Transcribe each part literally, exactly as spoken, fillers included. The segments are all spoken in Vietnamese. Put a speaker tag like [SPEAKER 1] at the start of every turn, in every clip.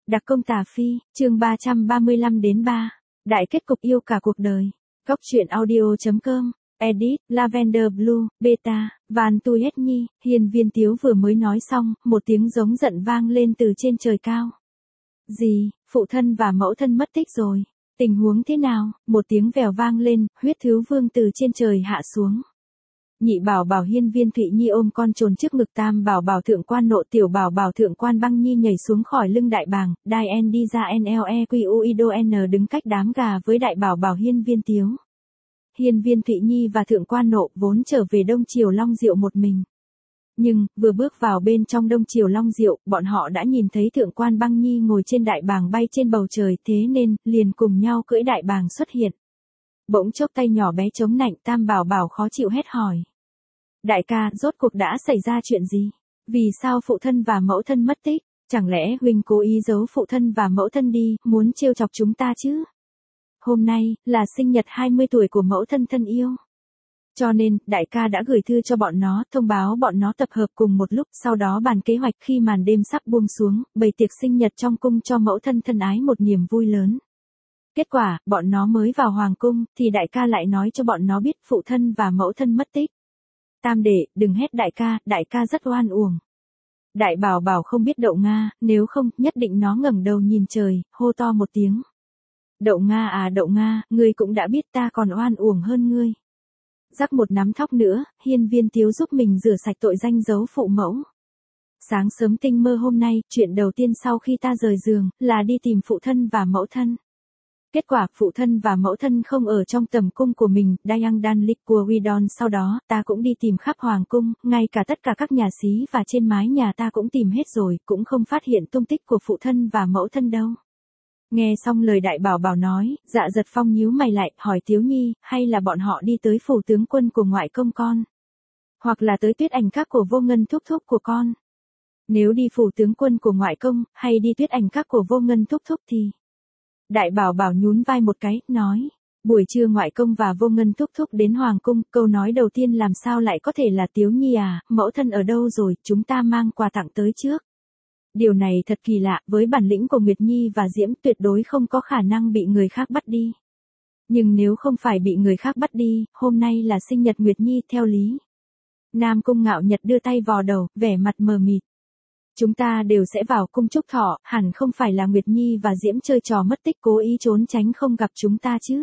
[SPEAKER 1] Đặc công Tà Phi, chương ba trăm ba mươi lăm đến ba. Đại kết cục yêu cả cuộc đời. Góc truyện audio chấm com. Edit, Lavender Blue, Beta, Van Tuyết Nhi, Hiên Viên Tiếu vừa mới nói xong, một tiếng giống giận vang lên từ trên trời cao. Gì, phụ thân và mẫu thân mất tích rồi. Tình huống thế nào? Một tiếng vèo vang lên, huyết thứ vương từ trên trời hạ xuống. Nhị bảo bảo Hiên Viên Thụy Nhi ôm con trồn trước ngực, tam bảo bảo thượng quan nộ tiểu bảo bảo thượng quan băng nhi nhảy xuống khỏi lưng đại bàng, đai en đi ra nlequido n đứng cách đám gà với đại bảo bảo Hiên Viên Tiếu. Hiên Viên Thụy Nhi và thượng quan nộ vốn trở về Đông Triều Long Diệu một mình. Nhưng, vừa bước vào bên trong Đông Triều Long Diệu, bọn họ đã nhìn thấy thượng quan băng nhi ngồi trên đại bàng bay trên bầu trời, thế nên, liền cùng nhau cưỡi đại bàng xuất hiện. Bỗng chốc tay nhỏ bé chống nạnh, tam bảo bảo khó chịu hét hỏi. Đại ca, rốt cuộc đã xảy ra chuyện gì? Vì sao phụ thân và mẫu thân mất tích? Chẳng lẽ huynh cố ý giấu phụ thân và mẫu thân đi, muốn trêu chọc chúng ta chứ? Hôm nay, là sinh nhật hai mươi tuổi của mẫu thân thân yêu. Cho nên, đại ca đã gửi thư cho bọn nó, thông báo bọn nó tập hợp cùng một lúc, sau đó bàn kế hoạch khi màn đêm sắp buông xuống, bày tiệc sinh nhật trong cung cho mẫu thân thân ái một niềm vui lớn. Kết quả, bọn nó mới vào hoàng cung, thì đại ca lại nói cho bọn nó biết phụ thân và mẫu thân mất tích. Tam đệ, đừng hét đại ca, đại ca rất oan uổng. Đại bảo bảo không biết Đậu Nga, nếu không, nhất định nó ngẩng đầu nhìn trời, hô to một tiếng. Đậu Nga à Đậu Nga, ngươi cũng đã biết ta còn oan uổng hơn ngươi. Rắc một nắm thóc nữa, Hiên Viên Tiếu giúp mình rửa sạch tội danh giấu phụ mẫu. Sáng sớm tinh mơ hôm nay, chuyện đầu tiên sau khi ta rời giường, là đi tìm phụ thân và mẫu thân. Kết quả, phụ thân và mẫu thân không ở trong tầm cung của mình, Dayang Dan Lik của Widon. Sau đó, ta cũng đi tìm khắp hoàng cung, ngay cả tất cả các nhà xí và trên mái nhà ta cũng tìm hết rồi, cũng không phát hiện tung tích của phụ thân và mẫu thân đâu. Nghe xong lời đại bảo bảo nói, Dạ Dật Phong nhíu mày lại, hỏi Tiếu Nhi, hay là bọn họ đi tới phủ tướng quân của ngoại công con? Hoặc là tới Tuyết Ảnh Các của Vô Ngân thúc thúc của con? Nếu đi phủ tướng quân của ngoại công, hay đi Tuyết Ảnh Các của Vô Ngân thúc thúc thì... Đại bảo bảo nhún vai một cái, nói, buổi trưa ngoại công và Vô Ngân thúc thúc đến hoàng cung, câu nói đầu tiên làm sao lại có thể là Tiếu Nhi à, mẫu thân ở đâu rồi, chúng ta mang quà tặng tới trước. Điều này thật kỳ lạ, với bản lĩnh của Nguyệt Nhi và Diễm tuyệt đối không có khả năng bị người khác bắt đi. Nhưng nếu không phải bị người khác bắt đi, hôm nay là sinh nhật Nguyệt Nhi, theo lý. Nam Cung Ngạo Nhật đưa tay vò đầu, vẻ mặt mờ mịt. Chúng ta đều sẽ vào cung chúc thọ, hẳn không phải là Nguyệt Nhi và Diễm chơi trò mất tích cố ý trốn tránh không gặp chúng ta chứ.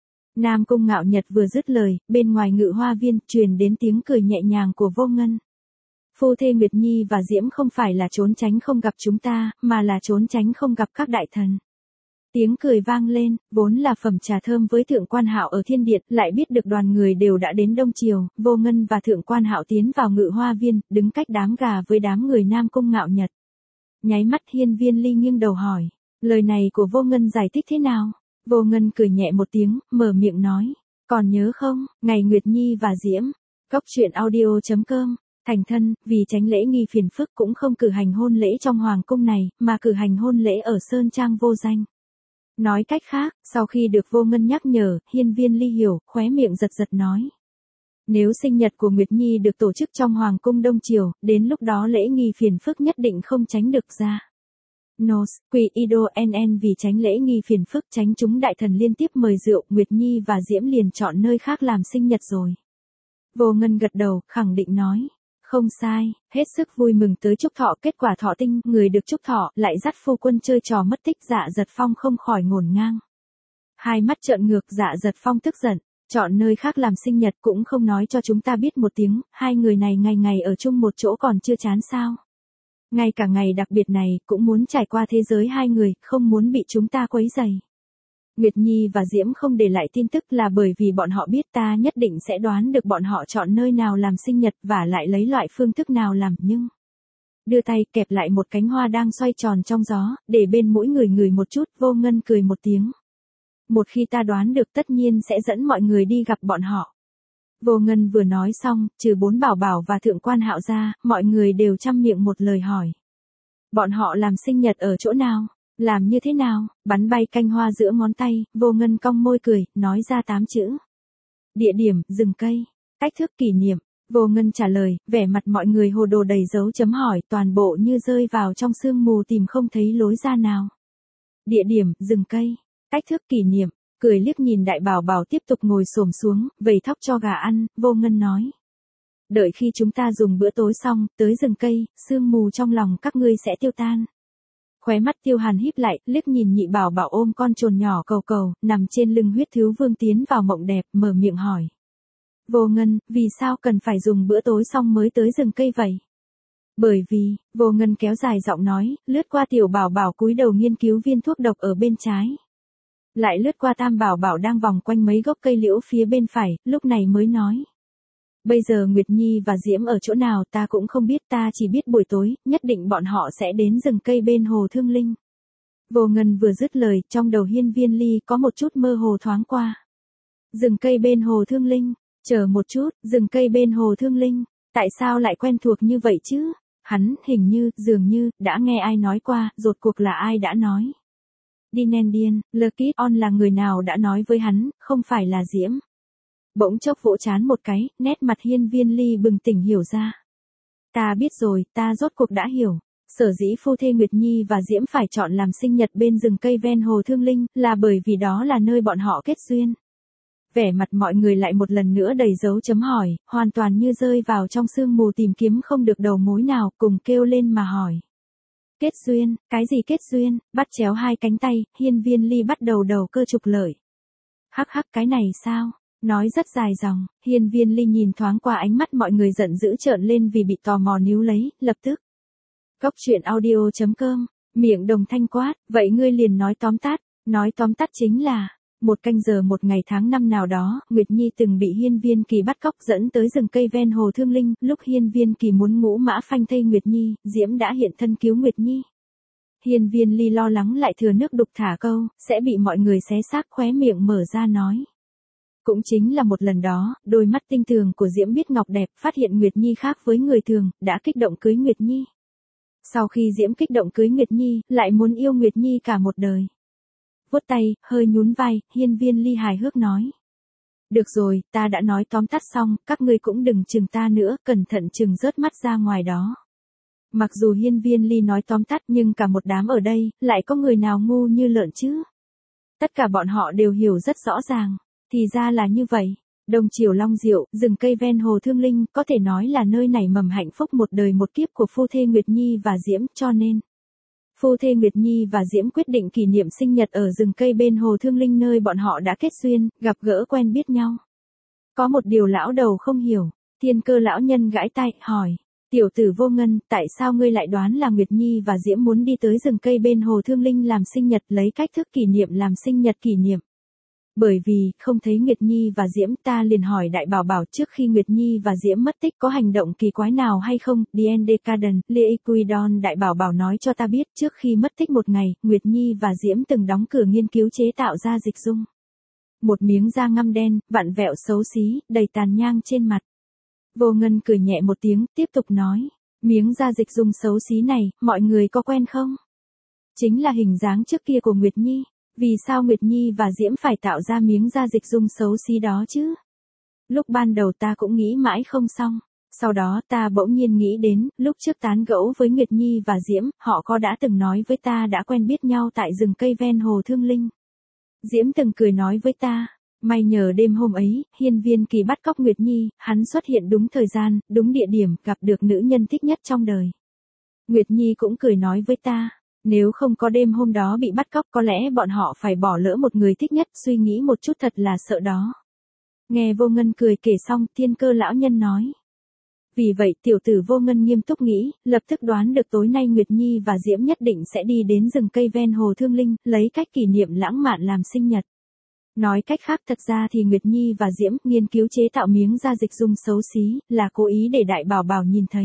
[SPEAKER 1] Nam Cung Ngạo Nhật vừa dứt lời, bên ngoài Ngự Hoa Viên truyền đến tiếng cười nhẹ nhàng của Vô Ngân. Phu thê Nguyệt Nhi và Diễm không phải là trốn tránh không gặp chúng ta, mà là trốn tránh không gặp các đại thần. Tiếng cười vang lên, vốn là phẩm trà thơm với Thượng Quan Hạo ở Thiên Điện, lại biết được đoàn người đều đã đến Đông Triều, Vô Ngân và Thượng Quan Hạo tiến vào Ngự Hoa Viên, đứng cách đám gà với đám người Nam Cung Ngạo Nhật. Nháy mắt Hiên Viên Ly nghiêng đầu hỏi, lời này của Vô Ngân giải thích thế nào? Vô Ngân cười nhẹ một tiếng, mở miệng nói, còn nhớ không, ngày Nguyệt Nhi và Diễm, góc truyện audio chấm com. Thành thân, vì tránh lễ nghi phiền phức cũng không cử hành hôn lễ trong hoàng cung này, mà cử hành hôn lễ ở Sơn Trang Vô Danh. Nói cách khác, sau khi được Vô Ngân nhắc nhở, Hiên Viên Ly hiểu, khóe miệng giật giật nói. Nếu sinh nhật của Nguyệt Nhi được tổ chức trong hoàng cung Đông Triều, đến lúc đó lễ nghi phiền phức nhất định không tránh được ra. Nos, Quy Ido en en vì tránh lễ nghi phiền phức tránh chúng đại thần liên tiếp mời rượu, Nguyệt Nhi và Diễm liền chọn nơi khác làm sinh nhật rồi. Vô Ngân gật đầu, khẳng định nói. Không sai, hết sức vui mừng tới chúc thọ, kết quả thọ tinh, người được chúc thọ, lại dắt phu quân chơi trò mất tích. Dạ Dật Phong không khỏi ngổn ngang. Hai mắt trợn ngược, Dạ Dật Phong tức giận, chọn nơi khác làm sinh nhật cũng không nói cho chúng ta biết một tiếng, hai người này ngày ngày ở chung một chỗ còn chưa chán sao. Ngay cả ngày đặc biệt này, cũng muốn trải qua thế giới hai người, không muốn bị chúng ta quấy rầy. Nguyệt Nhi và Diễm không để lại tin tức là bởi vì bọn họ biết ta nhất định sẽ đoán được bọn họ chọn nơi nào làm sinh nhật và lại lấy loại phương thức nào làm, nhưng... Đưa tay kẹp lại một cánh hoa đang xoay tròn trong gió, để bên mũi người người một chút, Vô Ngân cười một tiếng. Một khi ta đoán được tất nhiên sẽ dẫn mọi người đi gặp bọn họ. Vô Ngân vừa nói xong, trừ bốn bảo bảo và Thượng Quan Hạo ra, mọi người đều chăm miệng một lời hỏi. Bọn họ làm sinh nhật ở chỗ nào? Làm như thế nào? Bắn bay canh hoa giữa ngón tay, Vô Ngân cong môi cười, nói ra tám chữ. Địa điểm, rừng cây. Cách thức kỷ niệm. Vô Ngân trả lời, vẻ mặt mọi người hồ đồ đầy dấu chấm hỏi, toàn bộ như rơi vào trong sương mù tìm không thấy lối ra nào. Địa điểm, rừng cây, cách thức kỷ niệm, cười liếc nhìn đại bảo bảo tiếp tục ngồi xổm xuống, vầy thóc cho gà ăn, Vô Ngân nói. Đợi khi chúng ta dùng bữa tối xong, tới rừng cây, sương mù trong lòng các ngươi sẽ tiêu tan. Khóe mắt Tiêu Hàn híp lại, liếc nhìn nhị bảo bảo ôm con trồn nhỏ cầu cầu, nằm trên lưng huyết thiếu vương tiến vào mộng đẹp, mở miệng hỏi. Vô Ngân, vì sao cần phải dùng bữa tối xong mới tới rừng cây vậy? Bởi vì, Vô Ngân kéo dài giọng nói, lướt qua tiểu bảo bảo cúi đầu nghiên cứu viên thuốc độc ở bên trái. Lại lướt qua tam bảo bảo đang vòng quanh mấy gốc cây liễu phía bên phải, lúc này mới nói. Bây giờ Nguyệt Nhi và Diễm ở chỗ nào ta cũng không biết, ta chỉ biết buổi tối, nhất định bọn họ sẽ đến rừng cây bên hồ Thương Linh. Vô Ngân vừa dứt lời, trong đầu Hiên Viên Ly có một chút mơ hồ thoáng qua. Rừng cây bên hồ Thương Linh, chờ một chút, rừng cây bên hồ Thương Linh, tại sao lại quen thuộc như vậy chứ? Hắn, hình như, dường như, đã nghe ai nói qua, rốt cuộc là ai đã nói. Dinendian, Lucky On là người nào đã nói với hắn, không phải là Diễm. Bỗng chốc vỗ chán một cái, nét mặt Hiên Viên Ly bừng tỉnh hiểu ra. Ta biết rồi, ta rốt cuộc đã hiểu. Sở dĩ phu thê Nguyệt Nhi và Diễm phải chọn làm sinh nhật bên rừng cây ven hồ Thương Linh, là bởi vì đó là nơi bọn họ kết duyên. Vẻ mặt mọi người lại một lần nữa đầy dấu chấm hỏi, hoàn toàn như rơi vào trong sương mù tìm kiếm không được đầu mối nào, cùng kêu lên mà hỏi. Kết duyên, cái gì kết duyên? Bắt chéo hai cánh tay, Hiên Viên Ly bắt đầu đầu cơ trục lợi. Hắc hắc, cái này sao? Nói rất dài dòng, Hiên Viên Ly nhìn thoáng qua ánh mắt mọi người giận dữ trợn lên vì bị tò mò níu lấy, lập tức. Góc truyện audio chấm com, miệng đồng thanh quát, vậy ngươi liền nói tóm tắt, nói tóm tắt chính là, một canh giờ một ngày tháng năm nào đó, Nguyệt Nhi từng bị Hiên Viên Kỳ bắt cóc dẫn tới rừng cây ven hồ Thương Linh, lúc Hiên Viên Kỳ muốn ngũ mã phanh thây Nguyệt Nhi, Diễm đã hiện thân cứu Nguyệt Nhi. Hiên Viên Ly lo lắng lại thừa nước đục thả câu, sẽ bị mọi người xé xác, khóe miệng mở ra nói. Cũng chính là một lần đó, đôi mắt tinh tường của Diễm biết ngọc đẹp, phát hiện Nguyệt Nhi khác với người thường, đã kích động cưới Nguyệt Nhi. Sau khi Diễm kích động cưới Nguyệt Nhi, lại muốn yêu Nguyệt Nhi cả một đời. Vuốt tay, hơi nhún vai, Hiên Viên Ly hài hước nói. Được rồi, ta đã nói tóm tắt xong, các ngươi cũng đừng chừng ta nữa, cẩn thận chừng rớt mắt ra ngoài đó. Mặc dù Hiên Viên Ly nói tóm tắt nhưng cả một đám ở đây, lại có người nào ngu như lợn chứ? Tất cả bọn họ đều hiểu rất rõ ràng. Thì ra là như vậy. Đông Triều Long Diệu, rừng cây ven hồ Thương Linh, có thể nói là nơi nảy mầm hạnh phúc một đời một kiếp của phu thê Nguyệt Nhi và Diễm, cho nên. Phu thê Nguyệt Nhi và Diễm quyết định kỷ niệm sinh nhật ở rừng cây bên hồ Thương Linh nơi bọn họ đã kết duyên, gặp gỡ quen biết nhau. Có một điều lão đầu không hiểu, Thiên Cơ lão nhân gãi tai, hỏi. Tiểu tử Vô Ngân, tại sao ngươi lại đoán là Nguyệt Nhi và Diễm muốn đi tới rừng cây bên hồ Thương Linh làm sinh nhật, lấy cách thức kỷ niệm làm sinh nhật kỷ niệm? Bởi vì, không thấy Nguyệt Nhi và Diễm, ta liền hỏi đại bảo bảo trước khi Nguyệt Nhi và Diễm mất tích có hành động kỳ quái nào hay không, Dien Decaden, Liquidon đại bảo bảo nói cho ta biết trước khi mất tích một ngày, Nguyệt Nhi và Diễm từng đóng cửa nghiên cứu chế tạo ra dịch dung. Một miếng da ngăm đen, vặn vẹo xấu xí, đầy tàn nhang trên mặt. Vô Ngân cười nhẹ một tiếng, tiếp tục nói, miếng da dịch dung xấu xí này, mọi người có quen không? Chính là hình dáng trước kia của Nguyệt Nhi. Vì sao Nguyệt Nhi và Diễm phải tạo ra miếng da dịch dung xấu xí đó chứ? Lúc ban đầu ta cũng nghĩ mãi không xong. Sau đó ta bỗng nhiên nghĩ đến, lúc trước tán gẫu với Nguyệt Nhi và Diễm, họ có đã từng nói với ta đã quen biết nhau tại rừng cây ven hồ Thương Linh. Diễm từng cười nói với ta, may nhờ đêm hôm ấy, Hiên Viên Kỳ bắt cóc Nguyệt Nhi, hắn xuất hiện đúng thời gian, đúng địa điểm, gặp được nữ nhân thích nhất trong đời. Nguyệt Nhi cũng cười nói với ta. Nếu không có đêm hôm đó bị bắt cóc có lẽ bọn họ phải bỏ lỡ một người thích nhất, suy nghĩ một chút thật là sợ đó. Nghe Vô Ngân cười kể xong, Thiên Cơ lão nhân nói. Vì vậy tiểu tử Vô Ngân nghiêm túc nghĩ, lập tức đoán được tối nay Nguyệt Nhi và Diễm nhất định sẽ đi đến rừng cây ven hồ Thương Linh, lấy cách kỷ niệm lãng mạn làm sinh nhật. Nói cách khác thật ra thì Nguyệt Nhi và Diễm nghiên cứu chế tạo miếng da dịch dung xấu xí, là cố ý để đại bảo bảo nhìn thấy.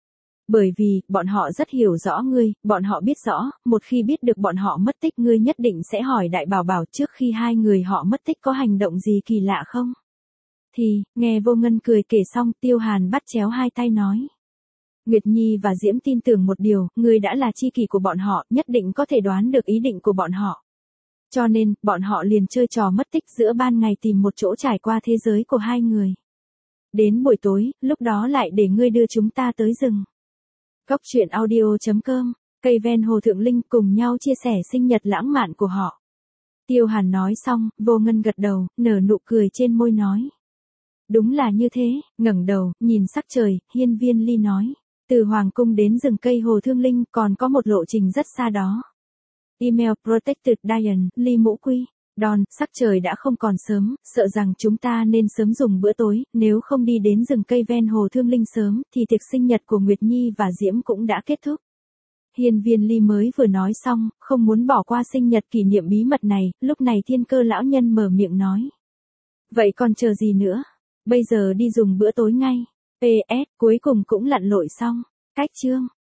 [SPEAKER 1] Bởi vì, bọn họ rất hiểu rõ ngươi, bọn họ biết rõ, một khi biết được bọn họ mất tích ngươi nhất định sẽ hỏi đại bảo bảo trước khi hai người họ mất tích có hành động gì kỳ lạ không? Thì, nghe Vô Ngân cười kể xong, Tiêu Hàn bắt chéo hai tay nói. Nguyệt Nhi và Diễm tin tưởng một điều, ngươi đã là tri kỷ của bọn họ, nhất định có thể đoán được ý định của bọn họ. Cho nên, bọn họ liền chơi trò mất tích giữa ban ngày tìm một chỗ trải qua thế giới của hai người. Đến buổi tối, lúc đó lại để ngươi đưa chúng ta tới rừng. Góc truyện audio chấm com, cây ven hồ Thượng Linh cùng nhau chia sẻ sinh nhật lãng mạn của họ. Tiêu Hàn nói xong, Vô Ngân gật đầu, nở nụ cười trên môi nói. Đúng là như thế, ngẩng đầu, nhìn sắc trời, Hiên Viên Ly nói. Từ Hoàng Cung đến rừng cây hồ Thương Linh còn có một lộ trình rất xa đó. Email Protected Diane, Ly Mũ Quy. Đòn, sắc trời đã không còn sớm, sợ rằng chúng ta nên sớm dùng bữa tối, nếu không đi đến rừng cây ven hồ Thương Linh sớm, thì tiệc sinh nhật của Nguyệt Nhi và Diễm cũng đã kết thúc. Hiên Viên Ly mới vừa nói xong, không muốn bỏ qua sinh nhật kỷ niệm bí mật này, lúc này Thiên Cơ lão nhân mở miệng nói. Vậy còn chờ gì nữa? Bây giờ đi dùng bữa tối ngay. pê ét, cuối cùng cũng lặn lội xong. Cách chương.